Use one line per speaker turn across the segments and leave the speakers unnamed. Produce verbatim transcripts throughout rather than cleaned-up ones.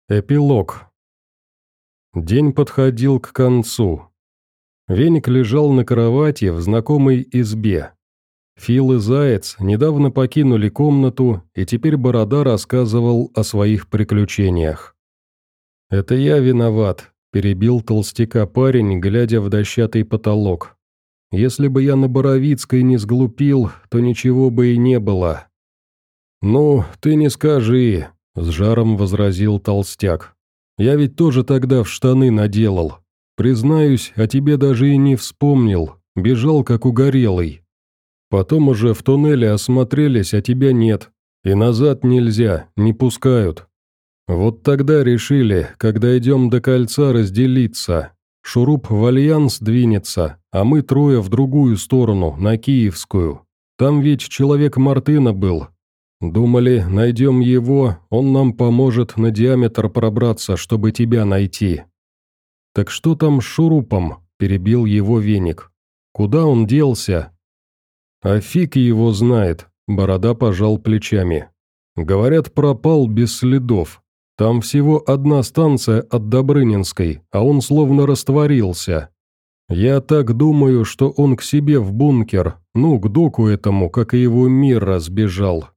Эпилог. День подходил к концу. Веник лежал на кровати в знакомой избе. Фил и Заяц недавно покинули комнату, и теперь Борода рассказывал о своих приключениях. «Это я виноват», — перебил толстяка парень, глядя в дощатый потолок. «Если бы я на Боровицкой не сглупил, то ничего бы и не было». «Ну, ты не скажи», — с жаром возразил толстяк. «Я ведь тоже тогда в штаны наделал. Признаюсь, о тебе даже и не вспомнил, бежал как угорелый. Потом уже в туннеле осмотрелись, а тебя нет, и назад нельзя, не пускают. Вот тогда решили, когда идем до кольца, разделиться. Шуруп в Альянс двинется, а мы трое в другую сторону, на Киевскую. Там ведь человек Мартына был. Думали, найдем его, он нам поможет на диаметр пробраться, чтобы тебя найти». «Так что там с Шурупом?» – перебил его Веник. «Куда он делся?» «А фиг его знает», – Борода пожал плечами. «Говорят, пропал без следов. Там всего одна станция от Добрынинской, а он словно растворился. Я так думаю, что он к себе в бункер, ну, к доку этому, как и его Мира, сбежал».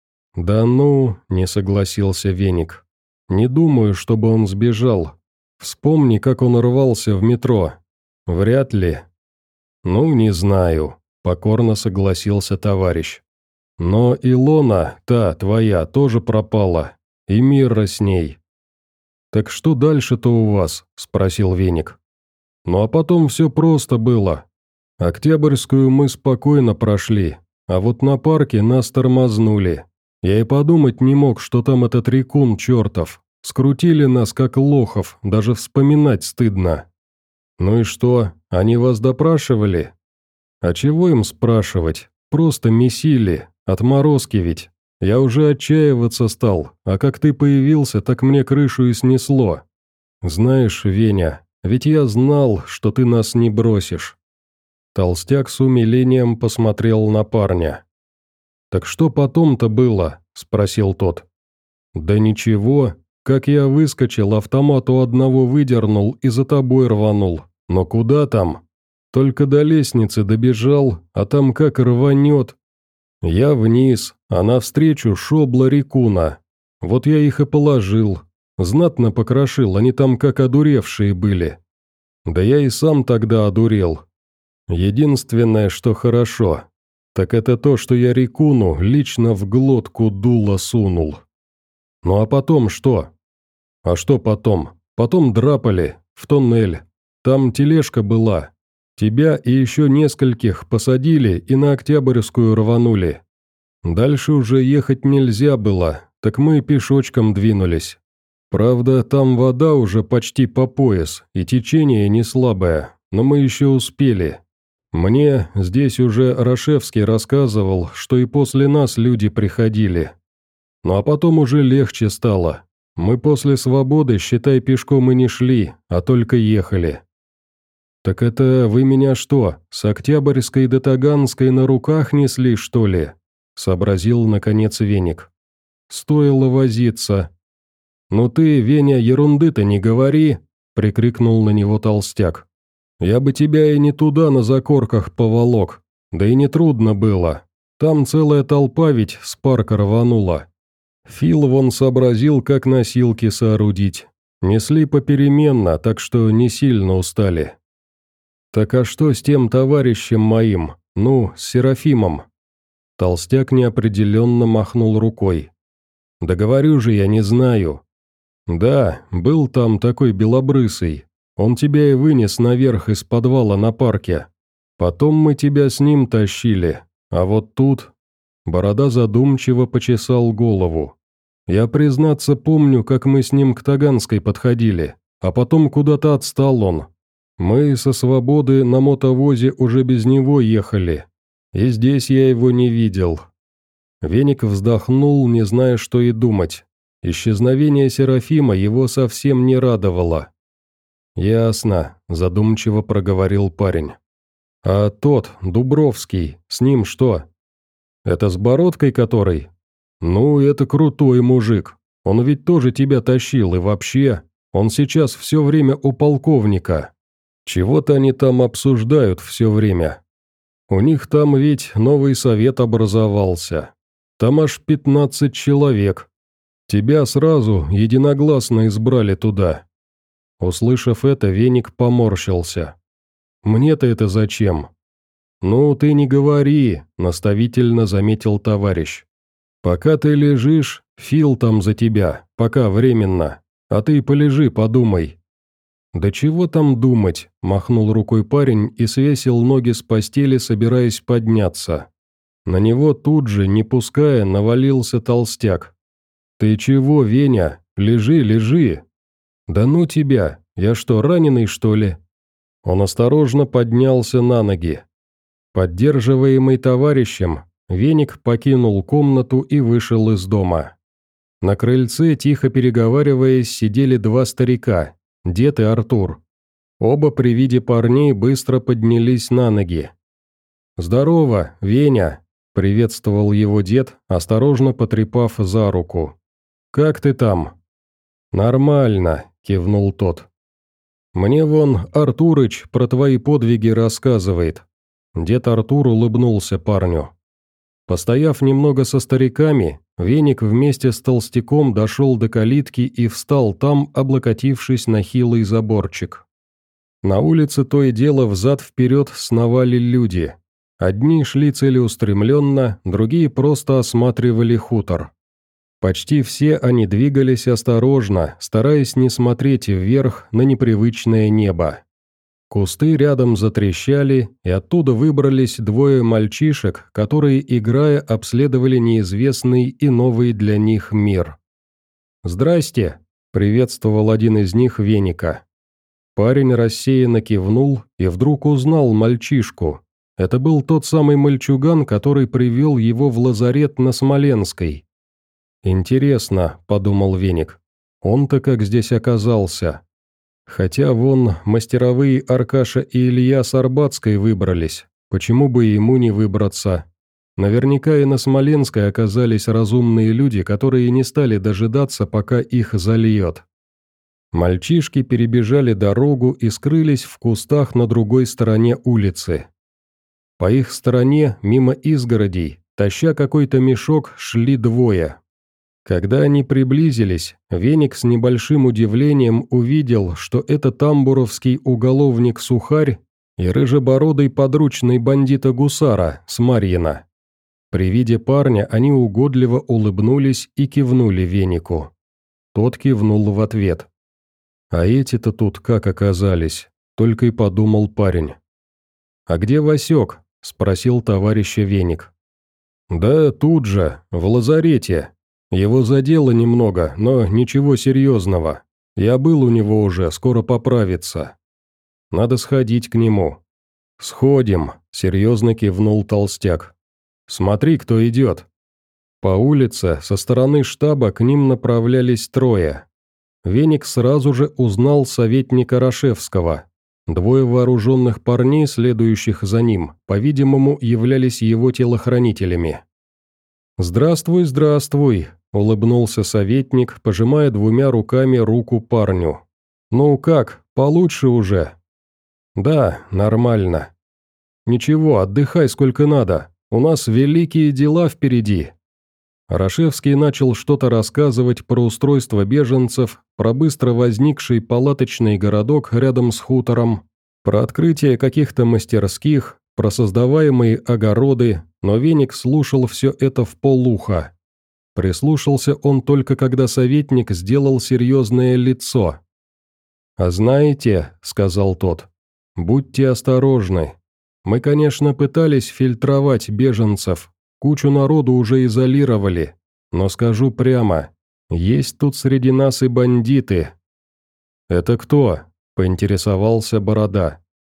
«Да ну», — не согласился Веник. «Не думаю, чтобы он сбежал. Вспомни, как он рвался в метро. Вряд ли». «Ну, не знаю», — покорно согласился товарищ. «Но Илона, та, твоя, тоже пропала. И Мира с ней». «Так что дальше-то у вас?» — спросил Веник. «Ну а потом все просто было. Октябрьскую мы спокойно прошли, а вот на парке нас тормознули. Я и подумать не мог, что там этот рекун чертов. Скрутили нас, как лохов, даже вспоминать стыдно». «Ну и что, они вас допрашивали?» «А чего им спрашивать? Просто месили, отморозки ведь. Я уже отчаиваться стал, а как ты появился, так мне крышу и снесло. Знаешь, Веня, ведь я знал, что ты нас не бросишь». Толстяк с умилением посмотрел на парня. «Так что потом-то было?» – спросил тот. «Да ничего, как я выскочил, автомат у одного выдернул и за тобой рванул. Но куда там? Только до лестницы добежал, а там как рванет. Я вниз, а навстречу шобла рекуна. Вот я их и положил. Знатно покрошил, они там как одуревшие были. Да я и сам тогда одурел. Единственное, что хорошо, так это то, что я рекуну лично в глотку дуло сунул. Ну а потом что? А что потом? Потом драпали, в туннель. Там тележка была. Тебя и еще нескольких посадили и на Октябрьскую рванули. Дальше уже ехать нельзя было, так мы пешочком двинулись. Правда, там вода уже почти по пояс, и течение не слабое, но мы еще успели. Мне здесь уже Рашевский рассказывал, что и после нас люди приходили. Ну а потом уже легче стало. Мы после свободы, считай, пешком и не шли, а только ехали». «Так это вы меня что, с Октябрьской до Таганской на руках несли, что ли?» — сообразил, наконец, Веник. «Стоило возиться». «Ну ты, Веня, ерунды-то не говори!» — прикрикнул на него толстяк. «Я бы тебя и не туда на закорках поволок, да и не трудно было. Там целая толпа ведь с парка рванула. Фил вон сообразил, как носилки соорудить. Несли попеременно, так что не сильно устали». «Так а что с тем товарищем моим, ну, с Серафимом?» Толстяк неопределенно махнул рукой. «Да говорю же, я не знаю». «Да, был там такой белобрысый. Он тебя и вынес наверх из подвала на парке. Потом мы тебя с ним тащили. А вот тут...» Борода задумчиво почесал голову. «Я, признаться, помню, как мы с ним к Таганской подходили, а потом куда-то отстал он. Мы со свободы на мотовозе уже без него ехали. И здесь я его не видел». Веник вздохнул, не зная, что и думать. Исчезновение Серафима его совсем не радовало. «Ясно», – задумчиво проговорил парень. «А тот, Дубровский, с ним что?» «Это с бородкой который?» «Ну, это крутой мужик. Он ведь тоже тебя тащил, и вообще, он сейчас все время у полковника. Чего-то они там обсуждают все время. У них там ведь новый совет образовался. Там аж пятнадцать человек. Тебя сразу единогласно избрали туда». Услышав это, Веник поморщился. «Мне-то это зачем?» «Ну, ты не говори», — наставительно заметил товарищ. «Пока ты лежишь, Фил там за тебя, пока временно, а ты полежи, подумай». «Да чего там думать?» – махнул рукой парень и свесил ноги с постели, собираясь подняться. На него тут же, не пуская, навалился толстяк. «Ты чего, Веня? Лежи, лежи!» «Да ну тебя! Я что, раненый, что ли?» Он осторожно поднялся на ноги. Поддерживаемый товарищем, Веник покинул комнату и вышел из дома. На крыльце, тихо переговариваясь, сидели два старика, дед и Артур. Оба при виде парней быстро поднялись на ноги. «Здорово, Веня!» – приветствовал его дед, осторожно потрепав за руку. «Как ты там?» «Нормально», – кивнул тот. «Мне вон Артурыч про твои подвиги рассказывает». Дед Артур улыбнулся парню. Постояв немного со стариками, Веник вместе с толстяком дошел до калитки и встал там, облокотившись на хилый заборчик. На улице то и дело взад-вперед сновали люди. Одни шли целеустремленно, другие просто осматривали хутор. Почти все они двигались осторожно, стараясь не смотреть вверх на непривычное небо. Кусты рядом затрещали, и оттуда выбрались двое мальчишек, которые, играя, обследовали неизвестный и новый для них мир. «Здрасте!» – приветствовал один из них Веника. Парень рассеянно кивнул и вдруг узнал мальчишку. Это был тот самый мальчуган, который привел его в лазарет на Смоленской. «Интересно», – подумал Веник, – «он-то как здесь оказался?» Хотя вон мастеровые Аркаша и Илья с Арбатской выбрались, почему бы ему не выбраться? Наверняка и на Смоленской оказались разумные люди, которые не стали дожидаться, пока их зальет. Мальчишки перебежали дорогу и скрылись в кустах на другой стороне улицы. По их стороне, мимо изгородей, таща какой-то мешок, шли двое. Когда они приблизились, Веник с небольшим удивлением увидел, что это тамбуровский уголовник-сухарь и рыжебородый подручный бандита-гусара с Марьина. При виде парня они угодливо улыбнулись и кивнули Венику. Тот кивнул в ответ. «А эти-то тут как оказались?» – только и подумал парень. «А где Васек?» – спросил товарища Веник. «Да тут же, в лазарете. Его задело немного, но ничего серьезного. Я был у него уже, скоро поправится. Надо сходить к нему». «Сходим», – серьезно кивнул толстяк. «Смотри, кто идет». По улице со стороны штаба к ним направлялись трое. Веник сразу же узнал советника Рашевского. Двое вооруженных парней, следующих за ним, по-видимому, являлись его телохранителями. «Здравствуй, здравствуй», – улыбнулся советник, пожимая двумя руками руку парню. «Ну как, получше уже?» «Да, нормально». «Ничего, отдыхай сколько надо, у нас великие дела впереди». Рашевский начал что-то рассказывать про устройство беженцев, про быстро возникший палаточный городок рядом с хутором, про открытие каких-то мастерских, про создаваемые огороды, но Веник слушал все это вполуха. Прислушался он только когда советник сделал серьезное лицо. «А знаете, — сказал тот, — будьте осторожны. Мы, конечно, пытались фильтровать беженцев, кучу народу уже изолировали, но скажу прямо, есть тут среди нас и бандиты». «Это кто?» – поинтересовался Борода.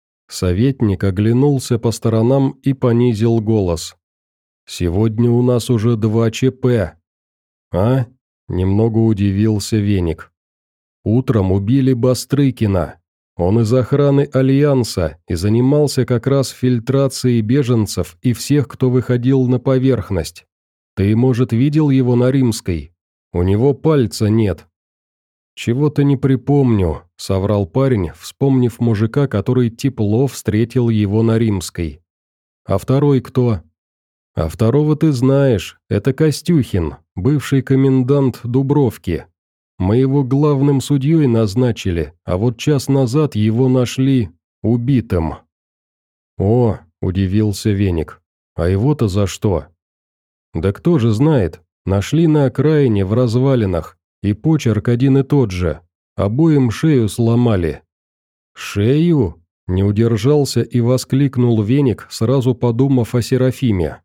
Советник оглянулся по сторонам и понизил голос. «Сегодня у нас уже два ЧП». «А?» – немного удивился Веник. «Утром убили Бастрыкина. Он из охраны Альянса и занимался как раз фильтрацией беженцев и всех, кто выходил на поверхность. Ты, может, видел его на Римской? У него пальца нет». «Чего-то не припомню», — соврал парень, вспомнив мужика, который тепло встретил его на Римской. «А второй кто?» «А второго ты знаешь, это Костюхин, бывший комендант Дубровки. Мы его главным судьей назначили, а вот час назад его нашли убитым». «О», — удивился Веник, — «а его-то за что?» «Да кто же знает, нашли на окраине в развалинах, и почерк один и тот же, обоим шею сломали». «Шею?» — не удержался и воскликнул Веник, сразу подумав о Серафиме.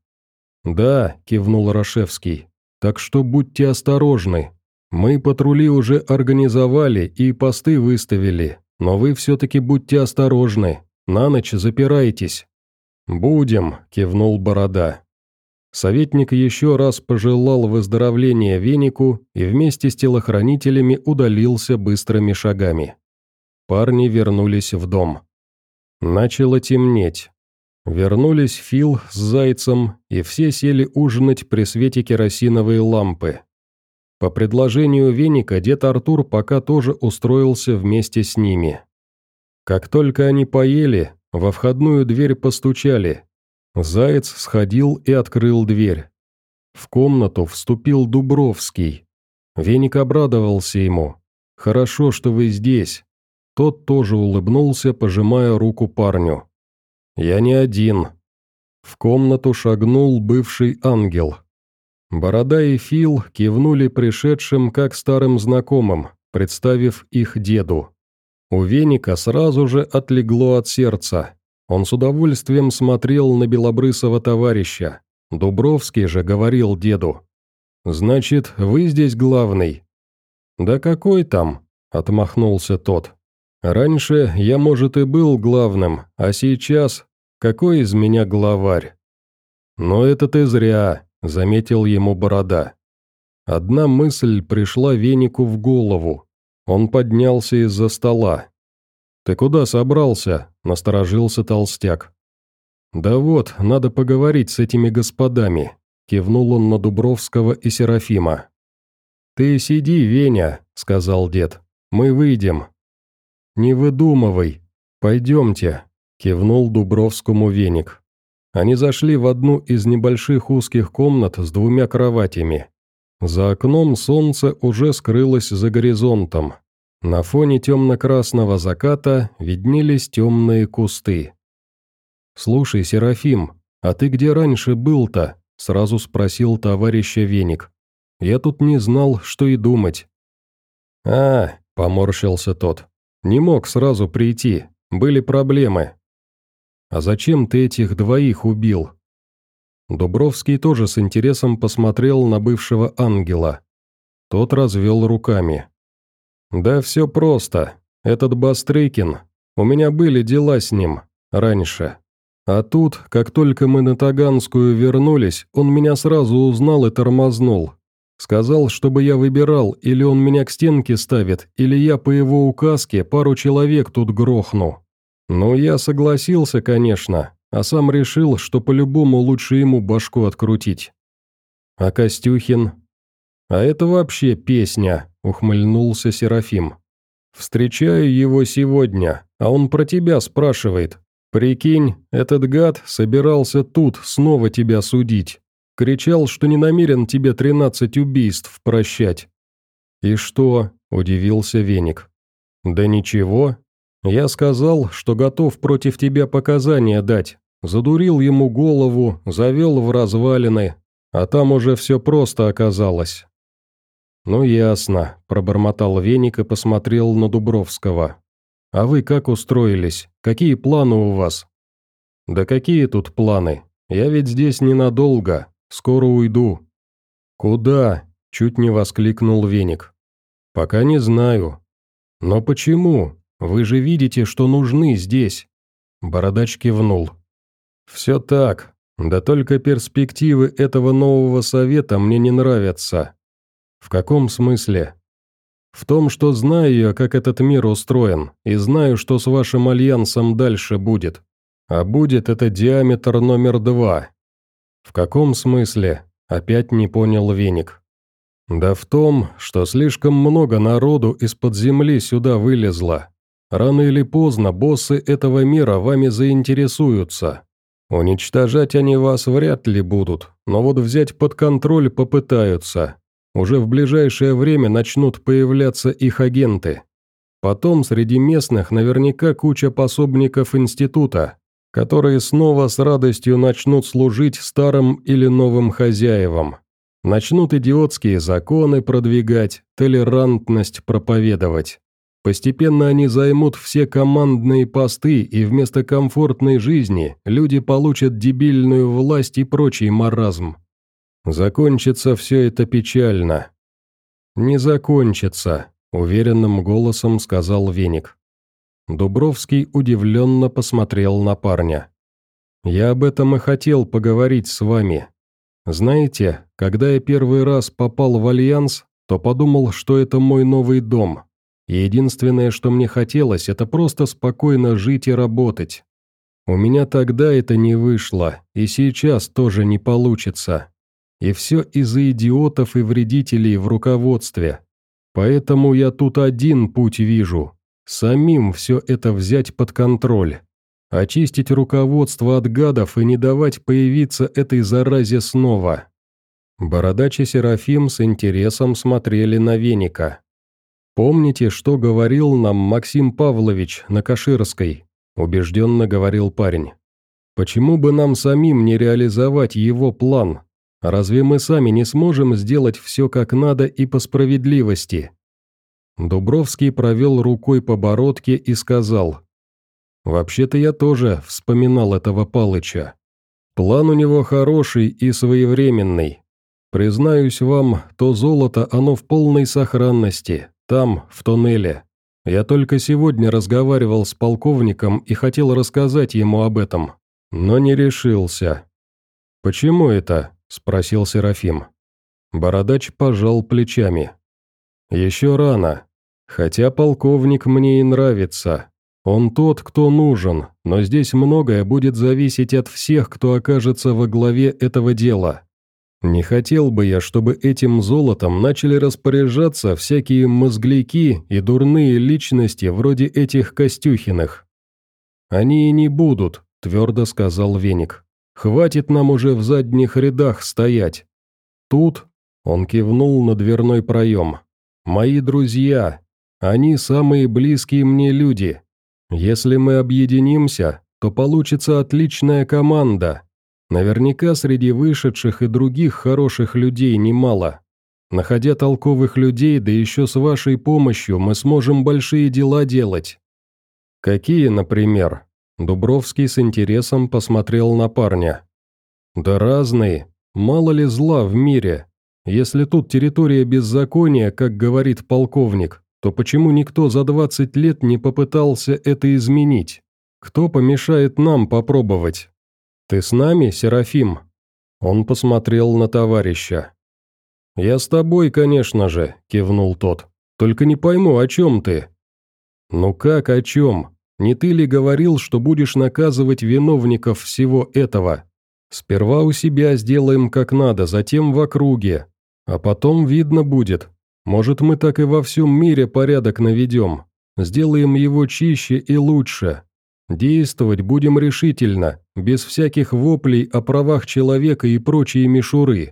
«Да», — кивнул Рашевский, — «так что будьте осторожны. Мы патрули уже организовали и посты выставили, но вы все-таки будьте осторожны, на ночь запирайтесь». «Будем», — кивнул Борода. Советник еще раз пожелал выздоровления Венику и вместе с телохранителями удалился быстрыми шагами. Парни вернулись в дом. Начало темнеть. Вернулись Фил с Зайцем, и все сели ужинать при свете керосиновой лампы. По предложению Веника дед Артур пока тоже устроился вместе с ними. Как только они поели, во входную дверь постучали. Заяц сходил и открыл дверь. В комнату вступил Дубровский. Веник обрадовался ему. «Хорошо, что вы здесь». Тот тоже улыбнулся, пожимая руку парню. «Я не один». В комнату шагнул бывший ангел. Борода и Фил кивнули пришедшим как старым знакомым, представив их деду. У Веника сразу же отлегло от сердца. Он с удовольствием смотрел на белобрысого товарища. Дубровский же говорил деду: «Значит, вы здесь главный?» «Да какой там?» – отмахнулся тот. «Раньше я, может, и был главным, а сейчас какой из меня главарь?» «Но это ты зря», – заметил ему Борода. Одна мысль пришла Венику в голову. Он поднялся из-за стола. «Ты куда собрался?» – насторожился толстяк. «Да вот, надо поговорить с этими господами», – кивнул он на Дубровского и Серафима. «Ты сиди, Веня», – сказал дед, – «мы выйдем». «Не выдумывай. Пойдемте», – кивнул Дубровскому Веник. Они зашли в одну из небольших узких комнат с двумя кроватями. За окном солнце уже скрылось за горизонтом. На фоне темно-красного заката виднелись темные кусты. «Слушай, Серафим, а ты где раньше был-то?» – сразу спросил товарища Веник. «Я тут не знал, что и думать». «А», – поморщился тот, – «не мог сразу прийти, были проблемы». «А зачем ты этих двоих убил?» Дубровский тоже с интересом посмотрел на бывшего ангела. Тот развел руками. «Да все просто. Этот Бастрыкин. У меня были дела с ним. Раньше. А тут, как только мы на Таганскую вернулись, он меня сразу узнал и тормознул. Сказал, чтобы я выбирал, или он меня к стенке ставит, или я по его указке пару человек тут грохну. Ну, я согласился, конечно, а сам решил, что по-любому лучше ему башку открутить». «А Костюхин?» «А это вообще песня», — ухмыльнулся Серафим. «Встречаю его сегодня, а он про тебя спрашивает. Прикинь, этот гад собирался тут снова тебя судить. Кричал, что не намерен тебе тринадцать убийств прощать». «И что?» – удивился Веник. «Да ничего. Я сказал, что готов против тебя показания дать. Задурил ему голову, завел в развалины, а там уже все просто оказалось». «Ну ясно», – пробормотал Веник и посмотрел на Дубровского. «А вы как устроились? Какие планы у вас?» «Да какие тут планы? Я ведь здесь ненадолго, скоро уйду». «Куда?» – чуть не воскликнул Веник. «Пока не знаю». «Но почему? Вы же видите, что нужны здесь». Бородач кивнул. «Все так, да только перспективы этого нового совета мне не нравятся». «В каком смысле?» «В том, что знаю я, как этот мир устроен, и знаю, что с вашим альянсом дальше будет. А будет это диаметр номер два». «В каком смысле?» – опять не понял Веник. Да в том, что слишком много народу из-под земли сюда вылезло. Рано или поздно боссы этого мира вами заинтересуются. Уничтожать они вас вряд ли будут, но вот взять под контроль попытаются. Уже в ближайшее время начнут появляться их агенты. Потом среди местных наверняка куча пособников института, которые снова с радостью начнут служить старым или новым хозяевам. Начнут идиотские законы продвигать, толерантность проповедовать. Постепенно они займут все командные посты, и вместо комфортной жизни люди получат дебильную власть и прочий маразм. Закончится все это печально. «Не закончится», — уверенным голосом сказал Веник. Дубровский удивленно посмотрел на парня. «Я об этом и хотел поговорить с вами. Знаете, когда я первый раз попал в Альянс, то подумал, что это мой новый дом. И единственное, что мне хотелось, это просто спокойно жить и работать. У меня тогда это не вышло, и сейчас тоже не получится. И все из-за идиотов и вредителей в руководстве. Поэтому я тут один путь вижу. Самим все это взять под контроль. Очистить руководство от гадов и не давать появиться этой заразе снова». Бородач и Серафим с интересом смотрели на Веника. «Помните, что говорил нам Максим Павлович на Каширской?» – убежденно говорил парень. «Почему бы нам самим не реализовать его план? Разве мы сами не сможем сделать все как надо и по справедливости?» Дубровский провел рукой по бородке и сказал: «Вообще-то я тоже вспоминал этого Палыча. План у него хороший и своевременный. Признаюсь вам, то золото, оно в полной сохранности, там, в тоннеле. Я только сегодня разговаривал с полковником и хотел рассказать ему об этом, но не решился». «Почему это?» – спросил Серафим. Бородач пожал плечами. «Еще рано. Хотя полковник мне и нравится. Он тот, кто нужен, но здесь многое будет зависеть от всех, кто окажется во главе этого дела. Не хотел бы я, чтобы этим золотом начали распоряжаться всякие мозгляки и дурные личности вроде этих Костюхиных». «Они и не будут», – твердо сказал Веник. «Хватит нам уже в задних рядах стоять. Тут», – он кивнул на дверной проем, – «мои друзья, они самые близкие мне люди. Если мы объединимся, то получится отличная команда. Наверняка среди вышедших и других хороших людей немало. Находя толковых людей, да еще с вашей помощью, мы сможем большие дела делать». «Какие, например?» Дубровский с интересом посмотрел на парня. «Да разные. Мало ли зла в мире. Если тут территория беззакония, как говорит полковник, то почему никто за двадцать лет не попытался это изменить? Кто помешает нам попробовать? Ты с нами, Серафим?» Он посмотрел на товарища. «Я с тобой, конечно же», – кивнул тот. «Только не пойму, о чем ты?» «Ну как о чем? Не ты ли говорил, что будешь наказывать виновников всего этого? Сперва у себя сделаем как надо, затем в округе. А потом видно будет. Может, мы так и во всем мире порядок наведем. Сделаем его чище и лучше. Действовать будем решительно, без всяких воплей о правах человека и прочей мишуры».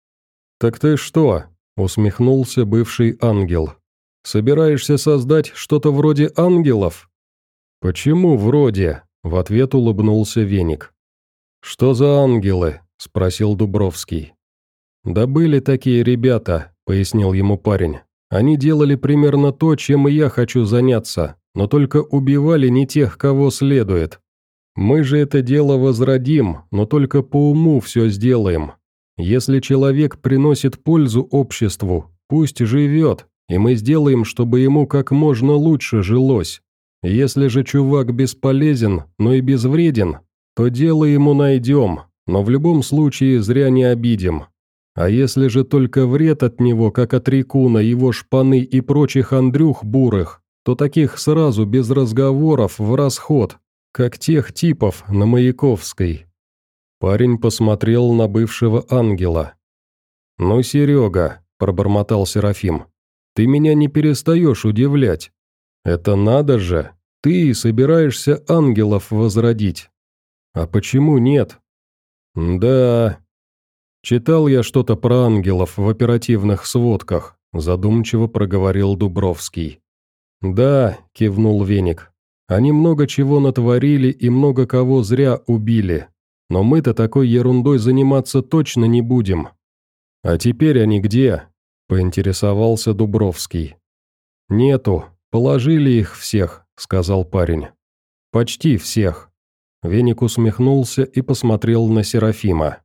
«Так ты что?» – усмехнулся бывший ангел. «Собираешься создать что-то вроде ангелов?» «Почему вроде?» – в ответ улыбнулся Веник. «Что за ангелы?» – спросил Дубровский. «Да были такие ребята», – пояснил ему парень. «Они делали примерно то, чем и я хочу заняться, но только убивали не тех, кого следует. Мы же это дело возродим, но только по уму все сделаем. Если человек приносит пользу обществу, пусть живет, и мы сделаем, чтобы ему как можно лучше жилось. Если же чувак бесполезен, но и безвреден, то дело ему найдем, но в любом случае зря не обидим. А если же только вред от него, как от Рекуна, его шпаны и прочих Андрюх бурых, то таких сразу без разговоров в расход, как тех типов на Маяковской». Парень посмотрел на бывшего ангела. «Ну, Серега, – пробормотал Серафим. «Ты меня не перестаешь удивлять. Это надо же, ты собираешься ангелов возродить. А почему нет?» «Да, читал я что-то про ангелов в оперативных сводках», – задумчиво проговорил Дубровский. «Да», – кивнул Веник, – «они много чего натворили и много кого зря убили. Но мы-то такой ерундой заниматься точно не будем». «А теперь они где?» – поинтересовался Дубровский. «Нету, положили их всех», – сказал парень. «Почти всех». Веник усмехнулся и посмотрел на Серафима.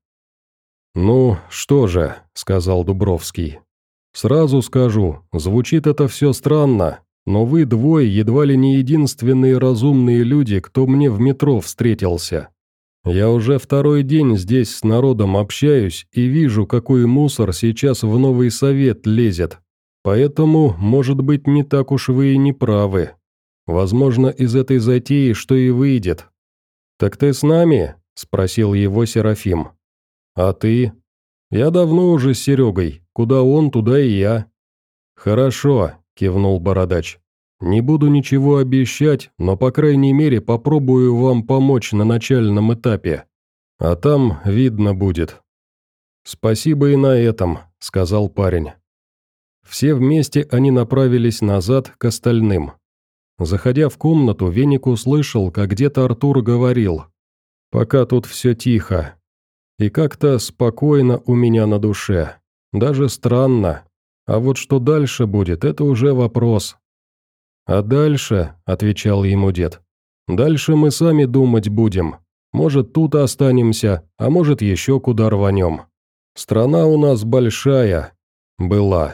«Ну, что же», – сказал Дубровский. «Сразу скажу, звучит это все странно, но вы двое едва ли не единственные разумные люди, кто мне в метро встретился. Я уже второй день здесь с народом общаюсь и вижу, какой мусор сейчас в новый совет лезет. Поэтому, может быть, не так уж вы и не правы. Возможно, из этой затеи что и выйдет». «Так ты с нами?» – спросил его Серафим. «А ты?» «Я давно уже с Серегой. Куда он, туда и я». «Хорошо», – кивнул Бородач. «Не буду ничего обещать, но по крайней мере попробую вам помочь на начальном этапе. А там видно будет». «Спасибо и на этом», – сказал парень. Все вместе они направились назад к остальным. Заходя в комнату, Веник услышал, как где-то Артур говорил: «Пока тут все тихо. И как-то спокойно у меня на душе. Даже странно. А вот что дальше будет, это уже вопрос». «А дальше», — отвечал ему дед, — «дальше мы сами думать будем. Может, тут останемся, а может, еще куда рванем. Страна у нас большая. Была».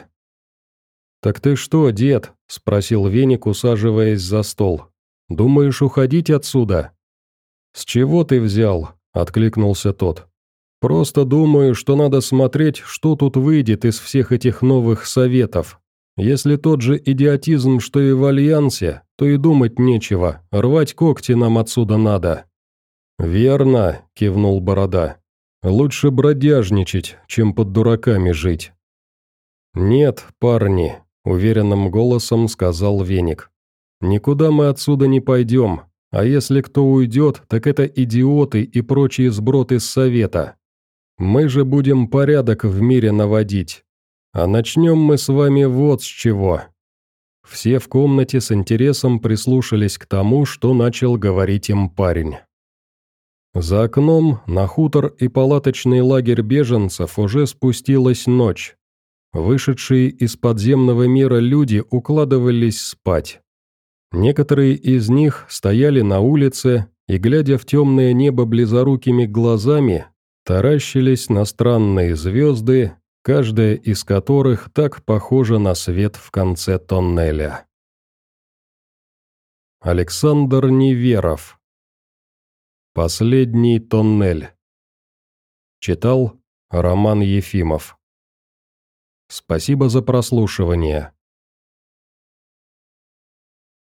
«Так ты что, дед?» – спросил Веник, усаживаясь за стол. «Думаешь уходить отсюда?» «С чего ты взял?» – откликнулся тот. «Просто думаю, что надо смотреть, что тут выйдет из всех этих новых советов. Если тот же идиотизм, что и в Альянсе, то и думать нечего, рвать когти нам отсюда надо». «Верно», – кивнул Борода. «Лучше бродяжничать, чем под дураками жить». «Нет, парни», – уверенным голосом сказал Веник. «Никуда мы отсюда не пойдем, а если кто уйдет, так это идиоты и прочие сброд из Совета. Мы же будем порядок в мире наводить. А начнем мы с вами вот с чего». Все в комнате с интересом прислушались к тому, что начал говорить им парень. За окном на хутор и палаточный лагерь беженцев уже спустилась ночь. Вышедшие из подземного мира люди укладывались спать. Некоторые из них стояли на улице и, глядя в темное небо близорукими глазами, таращились на странные звезды, каждая из которых так похожа на свет в конце тоннеля. Александр Неверов. Последний тоннель. Читал Роман Ефимов. Спасибо за прослушивание.